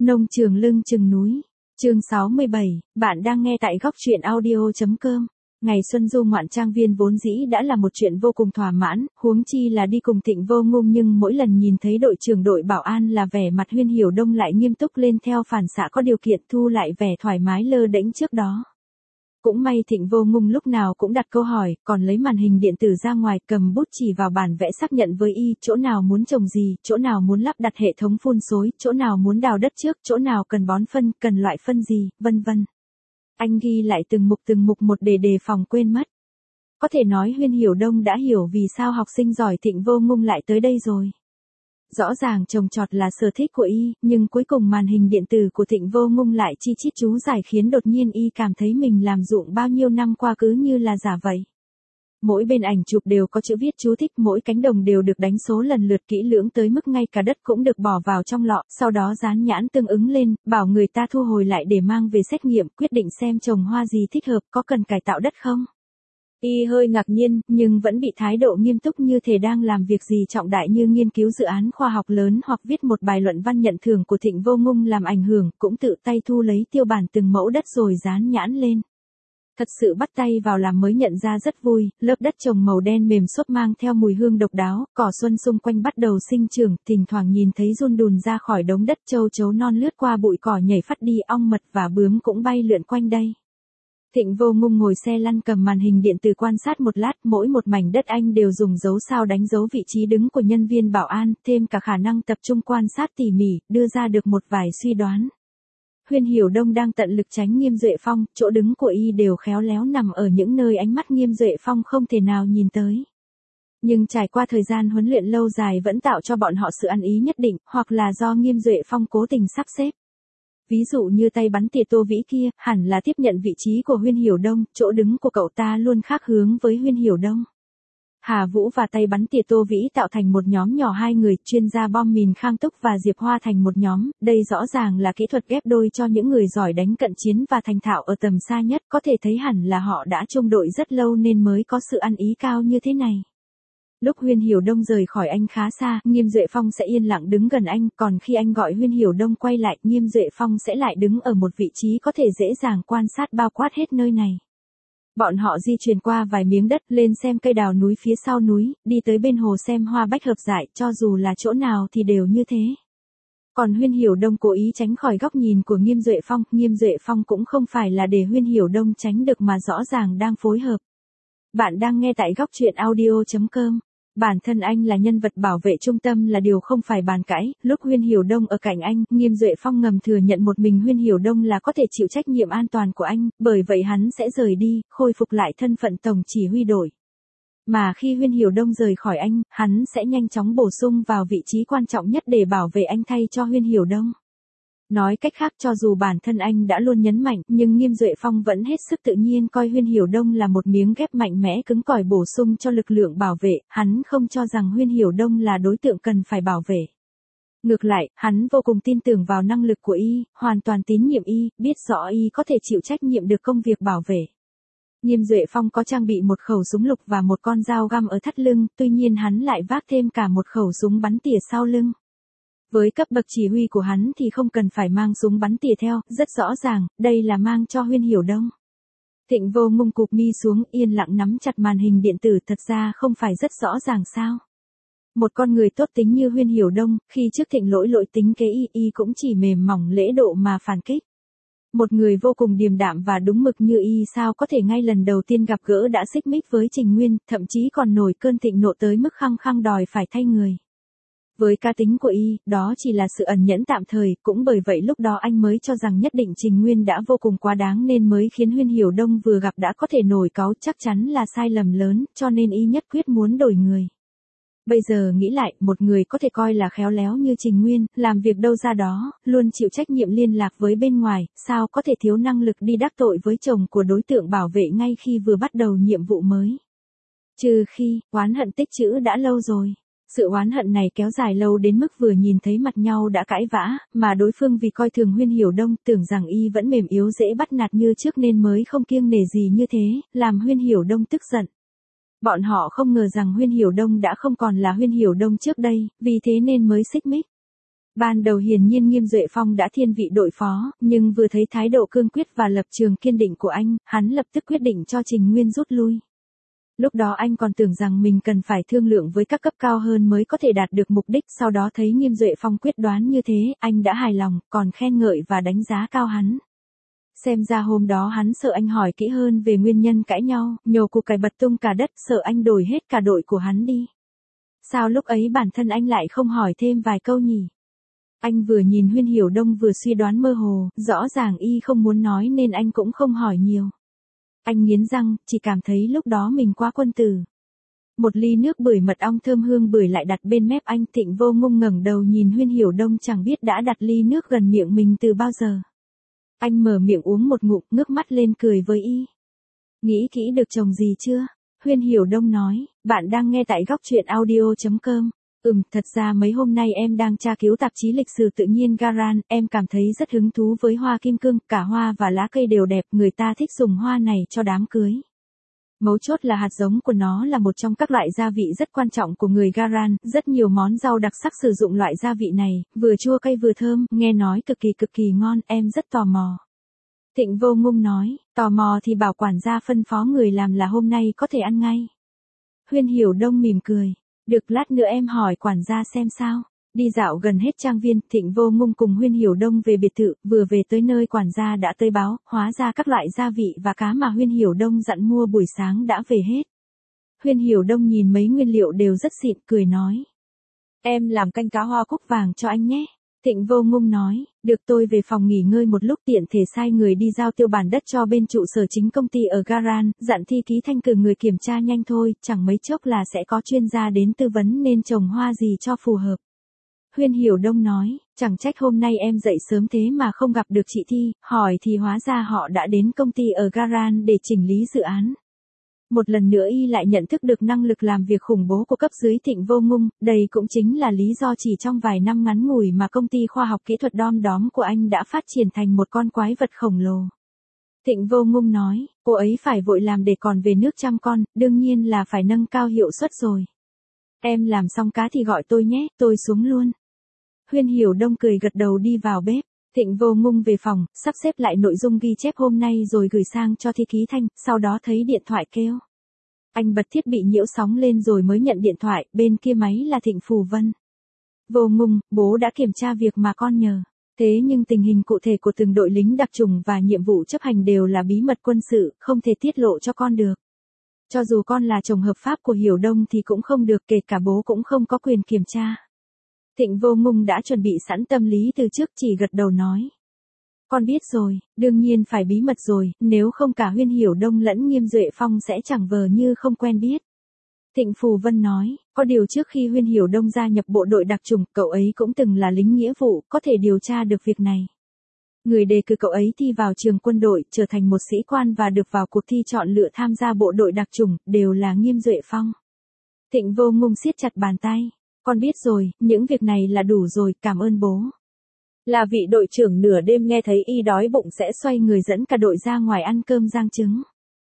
Nông trường lưng chừng núi. Chương 67, bạn đang nghe tại góc truyện audio.com. Ngày xuân du ngoạn trang viên vốn dĩ đã là một chuyện vô cùng thỏa mãn, huống chi là đi cùng Thịnh Vô Ngung, nhưng mỗi lần nhìn thấy đội trưởng đội bảo an là vẻ mặt Huyên Hiểu Đông lại nghiêm túc lên, theo phản xạ có điều kiện thu lại vẻ thoải mái lơ đễnh trước đó. Cũng may Thịnh Vô Ngung lúc nào cũng đặt câu hỏi, còn lấy màn hình điện tử ra ngoài, cầm bút chỉ vào bản vẽ xác nhận với y, chỗ nào muốn trồng gì, chỗ nào muốn lắp đặt hệ thống phun xối, chỗ nào muốn đào đất trước, chỗ nào cần bón phân, cần loại phân gì, vân vân. Anh ghi lại từng mục một để đề phòng quên mất. Có thể nói Huyên Hiểu Đông đã hiểu vì sao học sinh giỏi Thịnh Vô Ngung lại tới đây rồi. Rõ ràng trồng trọt là sở thích của y, nhưng cuối cùng màn hình điện tử của Thịnh Vô Ngung lại chi chít chú giải khiến đột nhiên y cảm thấy mình làm ruộng bao nhiêu năm qua cứ như là giả vậy. Mỗi bên ảnh chụp đều có chữ viết chú thích, mỗi cánh đồng đều được đánh số lần lượt kỹ lưỡng tới mức ngay cả đất cũng được bỏ vào trong lọ, sau đó dán nhãn tương ứng lên, bảo người ta thu hồi lại để mang về xét nghiệm, quyết định xem trồng hoa gì thích hợp, có cần cải tạo đất không. Y hơi ngạc nhiên, nhưng vẫn bị thái độ nghiêm túc như thể đang làm việc gì trọng đại như nghiên cứu dự án khoa học lớn hoặc viết một bài luận văn nhận thưởng của Thịnh Vô Ngung làm ảnh hưởng, cũng tự tay thu lấy tiêu bản từng mẫu đất rồi dán nhãn lên. Thật sự bắt tay vào làm mới nhận ra rất vui, lớp đất trồng màu đen mềm xốp mang theo mùi hương độc đáo, cỏ xuân xung quanh bắt đầu sinh trưởng, thỉnh thoảng nhìn thấy giun đùn ra khỏi đống đất, châu chấu non lướt qua bụi cỏ nhảy phắt đi, ong mật và bướm cũng bay lượn quanh đây. Thịnh Vô Ngung ngồi xe lăn cầm màn hình điện tử quan sát một lát, mỗi một mảnh đất anh đều dùng dấu sao đánh dấu vị trí đứng của nhân viên bảo an, thêm cả khả năng tập trung quan sát tỉ mỉ, đưa ra được một vài suy đoán. Huyên Hiểu Đông đang tận lực tránh Nghiêm Duệ Phong, chỗ đứng của y đều khéo léo nằm ở những nơi ánh mắt Nghiêm Duệ Phong không thể nào nhìn tới. Nhưng trải qua thời gian huấn luyện lâu dài vẫn tạo cho bọn họ sự ăn ý nhất định, hoặc là do Nghiêm Duệ Phong cố tình sắp xếp. Ví dụ như tay bắn tỉa Tô Vĩ kia, hẳn là tiếp nhận vị trí của Huyên Hiểu Đông, chỗ đứng của cậu ta luôn khác hướng với Huyên Hiểu Đông. Hà Vũ và tay bắn tỉa Tô Vĩ tạo thành một nhóm nhỏ hai người, chuyên gia bom mìn Khang Túc và Diệp Hoa thành một nhóm, đây rõ ràng là kỹ thuật ghép đôi cho những người giỏi đánh cận chiến và thành thạo ở tầm xa nhất, có thể thấy hẳn là họ đã chung đội rất lâu nên mới có sự ăn ý cao như thế này. Lúc Huyên Hiểu Đông rời khỏi anh khá xa, Nghiêm Duệ Phong sẽ yên lặng đứng gần anh, còn khi anh gọi Huyên Hiểu Đông quay lại, Nghiêm Duệ Phong sẽ lại đứng ở một vị trí có thể dễ dàng quan sát bao quát hết nơi này. Bọn họ di chuyển qua vài miếng đất, lên xem cây đào núi phía sau núi, đi tới bên hồ xem hoa bách hợp dại, cho dù là chỗ nào thì đều như thế. Còn Huyên Hiểu Đông cố ý tránh khỏi góc nhìn của Nghiêm Duệ Phong cũng không phải là để Huyên Hiểu Đông tránh được mà rõ ràng đang phối hợp. Bạn đang nghe tại góc truyện audio.com. Bản thân anh là nhân vật bảo vệ trung tâm là điều không phải bàn cãi, lúc Huyên Hiểu Đông ở cạnh anh, Nghiêm Duệ Phong ngầm thừa nhận một mình Huyên Hiểu Đông là có thể chịu trách nhiệm an toàn của anh, bởi vậy hắn sẽ rời đi, khôi phục lại thân phận tổng chỉ huy đội. Mà khi Huyên Hiểu Đông rời khỏi anh, hắn sẽ nhanh chóng bổ sung vào vị trí quan trọng nhất để bảo vệ anh thay cho Huyên Hiểu Đông. Nói cách khác, cho dù bản thân anh đã luôn nhấn mạnh, nhưng Nghiêm Duệ Phong vẫn hết sức tự nhiên coi Huyên Hiểu Đông là một miếng ghép mạnh mẽ cứng cỏi bổ sung cho lực lượng bảo vệ, hắn không cho rằng Huyên Hiểu Đông là đối tượng cần phải bảo vệ. Ngược lại, hắn vô cùng tin tưởng vào năng lực của y, hoàn toàn tín nhiệm y, biết rõ y có thể chịu trách nhiệm được công việc bảo vệ. Nghiêm Duệ Phong có trang bị một khẩu súng lục và một con dao găm ở thắt lưng, tuy nhiên hắn lại vác thêm cả một khẩu súng bắn tỉa sau lưng. Với cấp bậc chỉ huy của hắn thì không cần phải mang súng bắn tỉa theo, rất rõ ràng, đây là mang cho Huyên Hiểu Đông. Thịnh Vô Ngung cụp mi xuống, yên lặng nắm chặt màn hình điện tử, thật ra không phải rất rõ ràng sao. Một con người tốt tính như Huyên Hiểu Đông, khi trước Thịnh lỗi tính kế y cũng chỉ mềm mỏng lễ độ mà phản kích. Một người vô cùng điềm đạm và đúng mực như y sao có thể ngay lần đầu tiên gặp gỡ đã xích mích với Trình Nguyên, thậm chí còn nổi cơn thịnh nộ tới mức khăng khăng đòi phải thay người. Với cá tính của y, đó chỉ là sự ẩn nhẫn tạm thời, cũng bởi vậy lúc đó anh mới cho rằng nhất định Trình Nguyên đã vô cùng quá đáng nên mới khiến Huyên Hiểu Đông vừa gặp đã có thể nổi cáu, chắc chắn là sai lầm lớn, cho nên y nhất quyết muốn đổi người. Bây giờ nghĩ lại, một người có thể coi là khéo léo như Trình Nguyên, làm việc đâu ra đó, luôn chịu trách nhiệm liên lạc với bên ngoài, sao có thể thiếu năng lực đi đắc tội với chồng của đối tượng bảo vệ ngay khi vừa bắt đầu nhiệm vụ mới. Trừ khi, oán hận tích trữ đã lâu rồi. Sự oán hận này kéo dài lâu đến mức vừa nhìn thấy mặt nhau đã cãi vã, mà đối phương vì coi thường Huyên Hiểu Đông, tưởng rằng y vẫn mềm yếu dễ bắt nạt như trước nên mới không kiêng nể gì như thế, làm Huyên Hiểu Đông tức giận. Bọn họ không ngờ rằng Huyên Hiểu Đông đã không còn là Huyên Hiểu Đông trước đây, vì thế nên mới xích mích. Ban đầu hiển nhiên Nghiêm Duệ Phong đã thiên vị đội phó, nhưng vừa thấy thái độ cương quyết và lập trường kiên định của anh, hắn lập tức quyết định cho Trình Nguyên rút lui. Lúc đó anh còn tưởng rằng mình cần phải thương lượng với các cấp cao hơn mới có thể đạt được mục đích, sau đó thấy Nghiêm Duệ Phong quyết đoán như thế, anh đã hài lòng, còn khen ngợi và đánh giá cao hắn. Xem ra hôm đó hắn sợ anh hỏi kỹ hơn về nguyên nhân cãi nhau, nhổ củ cải bật tung cả đất, sợ anh đổi hết cả đội của hắn đi. Sao lúc ấy bản thân anh lại không hỏi thêm vài câu nhỉ? Anh vừa nhìn Huyên Hiểu Đông vừa suy đoán mơ hồ, rõ ràng y không muốn nói nên anh cũng không hỏi nhiều. Anh nghiến răng, chỉ cảm thấy lúc đó mình quá quân tử. Một ly nước bưởi mật ong thơm hương bưởi lại đặt bên mép anh. Thịnh Vô Ngung ngẩng đầu nhìn Huyên Hiểu Đông, chẳng biết đã đặt ly nước gần miệng mình từ bao giờ. Anh mở miệng uống một ngụm, ngước mắt lên cười với y. Nghĩ kỹ được chồng gì chưa? Huyên Hiểu Đông nói, bạn đang nghe tại Góc Truyện Audio.com. Thật ra mấy hôm nay em đang tra cứu tạp chí lịch sử tự nhiên Garan, em cảm thấy rất hứng thú với hoa kim cương, cả hoa và lá cây đều đẹp, người ta thích dùng hoa này cho đám cưới. Mấu chốt là hạt giống của nó là một trong các loại gia vị rất quan trọng của người Garan, rất nhiều món rau đặc sắc sử dụng loại gia vị này, vừa chua cay vừa thơm, nghe nói cực kỳ ngon, em rất tò mò. Thịnh Vô Ngung nói, tò mò thì bảo quản gia phân phó người làm là hôm nay có thể ăn ngay. Huyên Hiểu Đông mỉm cười. Được, lát nữa em hỏi quản gia xem sao. Đi dạo gần hết trang viên, Thịnh Vô Ngung cùng Huyên Hiểu Đông về biệt thự, vừa về tới nơi quản gia đã tới báo, hóa ra các loại gia vị và cá mà Huyên Hiểu Đông dặn mua buổi sáng đã về hết. Huyên Hiểu Đông nhìn mấy nguyên liệu đều rất xịn, cười nói. Em làm canh cá hoa cúc vàng cho anh nhé. Thịnh Vô Ngung nói, được, tôi về phòng nghỉ ngơi một lúc, tiện thể sai người đi giao tiêu bản đất cho bên trụ sở chính công ty ở Garan, dặn Thi Ký Thanh cử người kiểm tra nhanh thôi, chẳng mấy chốc là sẽ có chuyên gia đến tư vấn nên trồng hoa gì cho phù hợp. Huyên Hiểu Đông nói, chẳng trách hôm nay em dậy sớm thế mà không gặp được chị Thi, hỏi thì hóa ra họ đã đến công ty ở Garan để chỉnh lý dự án. Một lần nữa y lại nhận thức được năng lực làm việc khủng bố của cấp dưới Thịnh Vô Ngung, đây cũng chính là lý do chỉ trong vài năm ngắn ngủi mà công ty khoa học kỹ thuật đom đóm của anh đã phát triển thành một con quái vật khổng lồ. Thịnh Vô Ngung nói, cô ấy phải vội làm để còn về nước chăm con, đương nhiên là phải nâng cao hiệu suất rồi. Em làm xong cá thì gọi tôi nhé, tôi xuống luôn. Huyên Hiểu Đông cười gật đầu đi vào bếp. Thịnh Vô Ngung về phòng, sắp xếp lại nội dung ghi chép hôm nay rồi gửi sang cho Thi Ký Thanh, sau đó thấy điện thoại kêu. Anh bật thiết bị nhiễu sóng lên rồi mới nhận điện thoại, bên kia máy là Thịnh Phù Vân. Vô Ngung, bố đã kiểm tra việc mà con nhờ. Thế nhưng tình hình cụ thể của từng đội lính đặc chủng và nhiệm vụ chấp hành đều là bí mật quân sự, không thể tiết lộ cho con được. Cho dù con là chồng hợp pháp của Hiểu Đông thì cũng không được, kể cả bố cũng không có quyền kiểm tra. Thịnh Vô Ngung đã chuẩn bị sẵn tâm lý từ trước, chỉ gật đầu nói. Con biết rồi, đương nhiên phải bí mật rồi, nếu không cả Huyên Hiểu Đông lẫn Nghiêm Duệ Phong sẽ chẳng vờ như không quen biết. Thịnh Phù Vân nói, có điều trước khi Huyên Hiểu Đông gia nhập bộ đội đặc chủng, cậu ấy cũng từng là lính nghĩa vụ, có thể điều tra được việc này. Người đề cử cậu ấy thi vào trường quân đội, trở thành một sĩ quan và được vào cuộc thi chọn lựa tham gia bộ đội đặc chủng, đều là Nghiêm Duệ Phong. Thịnh Vô Ngung siết chặt bàn tay. Con biết rồi, những việc này là đủ rồi, cảm ơn bố. Là vị đội trưởng nửa đêm nghe thấy y đói bụng sẽ xoay người dẫn cả đội ra ngoài ăn cơm rang trứng.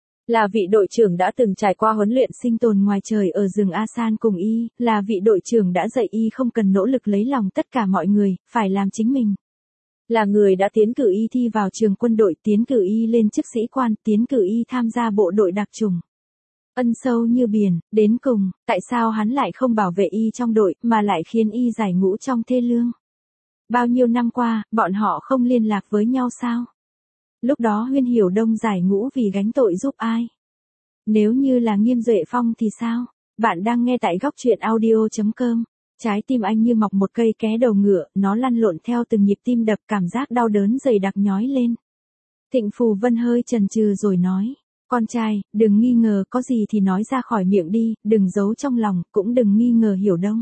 Là vị đội trưởng đã từng trải qua huấn luyện sinh tồn ngoài trời ở rừng Asan cùng y, là vị đội trưởng đã dạy y không cần nỗ lực lấy lòng tất cả mọi người, phải làm chính mình. Là người đã tiến cử y thi vào trường quân đội, tiến cử y lên chức sĩ quan, tiến cử y tham gia bộ đội đặc chủng. Ân sâu như biển, đến cùng, tại sao hắn lại không bảo vệ y trong đội, mà lại khiến y giải ngũ trong thê lương? Bao nhiêu năm qua, bọn họ không liên lạc với nhau sao? Lúc đó Huyên Hiểu Đông giải ngũ vì gánh tội giúp ai? Nếu như là Nghiêm Duệ Phong thì sao? Bạn đang nghe tại Góc Truyện Audio.com. Trái tim anh như mọc một cây ké đầu ngựa, nó lăn lộn theo từng nhịp tim đập, cảm giác đau đớn dày đặc nhói lên. Thịnh Phù Vân hơi chần chừ rồi nói. Con trai, đừng nghi ngờ, có gì thì nói ra khỏi miệng đi, đừng giấu trong lòng, cũng đừng nghi ngờ Hiểu Đông.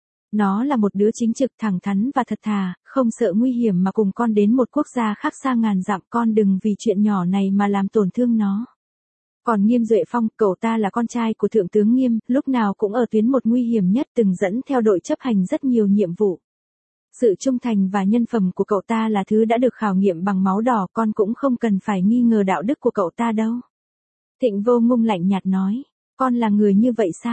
Nó là một đứa chính trực, thẳng thắn và thật thà, không sợ nguy hiểm mà cùng con đến một quốc gia khác xa ngàn dặm, con đừng vì chuyện nhỏ này mà làm tổn thương nó. Còn Nghiêm Duệ Phong, cậu ta là con trai của Thượng tướng Nghiêm, lúc nào cũng ở tuyến một nguy hiểm nhất, từng dẫn theo đội chấp hành rất nhiều nhiệm vụ. Sự trung thành và nhân phẩm của cậu ta là thứ đã được khảo nghiệm bằng máu đỏ, con cũng không cần phải nghi ngờ đạo đức của cậu ta đâu. Thịnh Vô Ngung lạnh nhạt nói, con là người như vậy sao?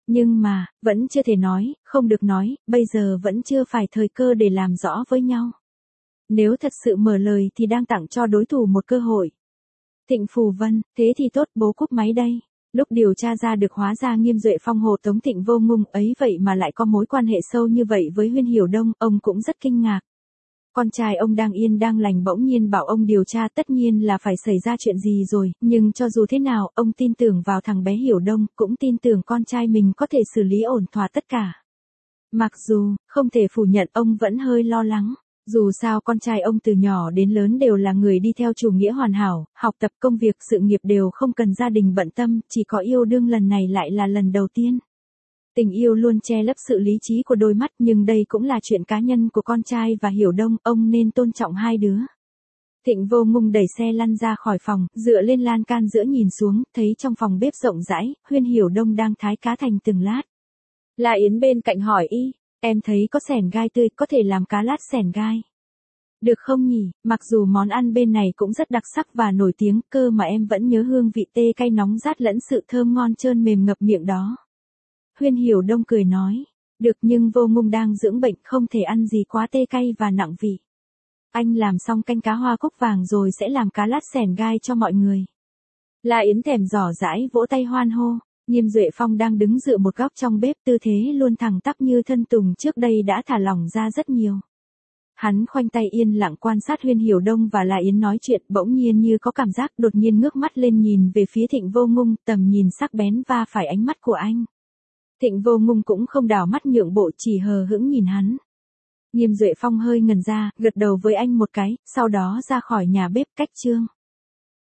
Nhưng mà, vẫn chưa thể nói, không được nói, bây giờ vẫn chưa phải thời cơ để làm rõ với nhau. Nếu thật sự mở lời thì đang tặng cho đối thủ một cơ hội. Thịnh Phù Vân, thế thì tốt, bố cúp máy đây. Lúc điều tra ra được hóa ra Nghiêm Duệ Phong hộ tống Thịnh Vô Ngung ấy vậy mà lại có mối quan hệ sâu như vậy với Huyên Hiểu Đông, ông cũng rất kinh ngạc. Con trai ông đang yên đang lành bỗng nhiên bảo ông điều tra tất nhiên là phải xảy ra chuyện gì rồi, nhưng cho dù thế nào, ông tin tưởng vào thằng bé Hiểu Đông, cũng tin tưởng con trai mình có thể xử lý ổn thỏa tất cả. Mặc dù, không thể phủ nhận ông vẫn hơi lo lắng. Dù sao con trai ông từ nhỏ đến lớn đều là người đi theo chủ nghĩa hoàn hảo, học tập công việc sự nghiệp đều không cần gia đình bận tâm, chỉ có yêu đương lần này lại là lần đầu tiên. Tình yêu luôn che lấp sự lý trí của đôi mắt nhưng đây cũng là chuyện cá nhân của con trai và Hiểu Đông, ông nên tôn trọng hai đứa. Thịnh Vô Ngung đẩy xe lăn ra khỏi phòng, dựa lên lan can giữa nhìn xuống, thấy trong phòng bếp rộng rãi, Huyên Hiểu Đông đang thái cá thành từng lát. La Yến bên cạnh hỏi y, em thấy có sẻn gai tươi, có thể làm cá lát sẻn gai. Được không nhỉ, mặc dù món ăn bên này cũng rất đặc sắc và nổi tiếng, cơ mà em vẫn nhớ hương vị tê cay nóng rát lẫn sự thơm ngon trơn mềm ngập miệng đó. Huyên Hiểu Đông cười nói, được nhưng Vô Ngung đang dưỡng bệnh không thể ăn gì quá tê cay và nặng vị. Anh làm xong canh cá hoa cúc vàng rồi sẽ làm cá lát sẻn gai cho mọi người. La Yến thèm giỏ dãi vỗ tay hoan hô. Nghiêm Duệ Phong đang đứng dựa một góc trong bếp, tư thế luôn thẳng tắp như thân tùng trước đây đã thả lỏng ra rất nhiều. Hắn khoanh tay yên lặng quan sát Huyên Hiểu Đông và La Yến nói chuyện, bỗng nhiên như có cảm giác, đột nhiên ngước mắt lên nhìn về phía Thịnh Vô Ngung, tầm nhìn sắc bén va phải ánh mắt của anh. Thịnh Vô Ngung cũng không đảo mắt nhượng bộ, chỉ hờ hững nhìn hắn. Nghiêm Duệ Phong hơi ngần ra, gật đầu với anh một cái, sau đó ra khỏi nhà bếp cách trương.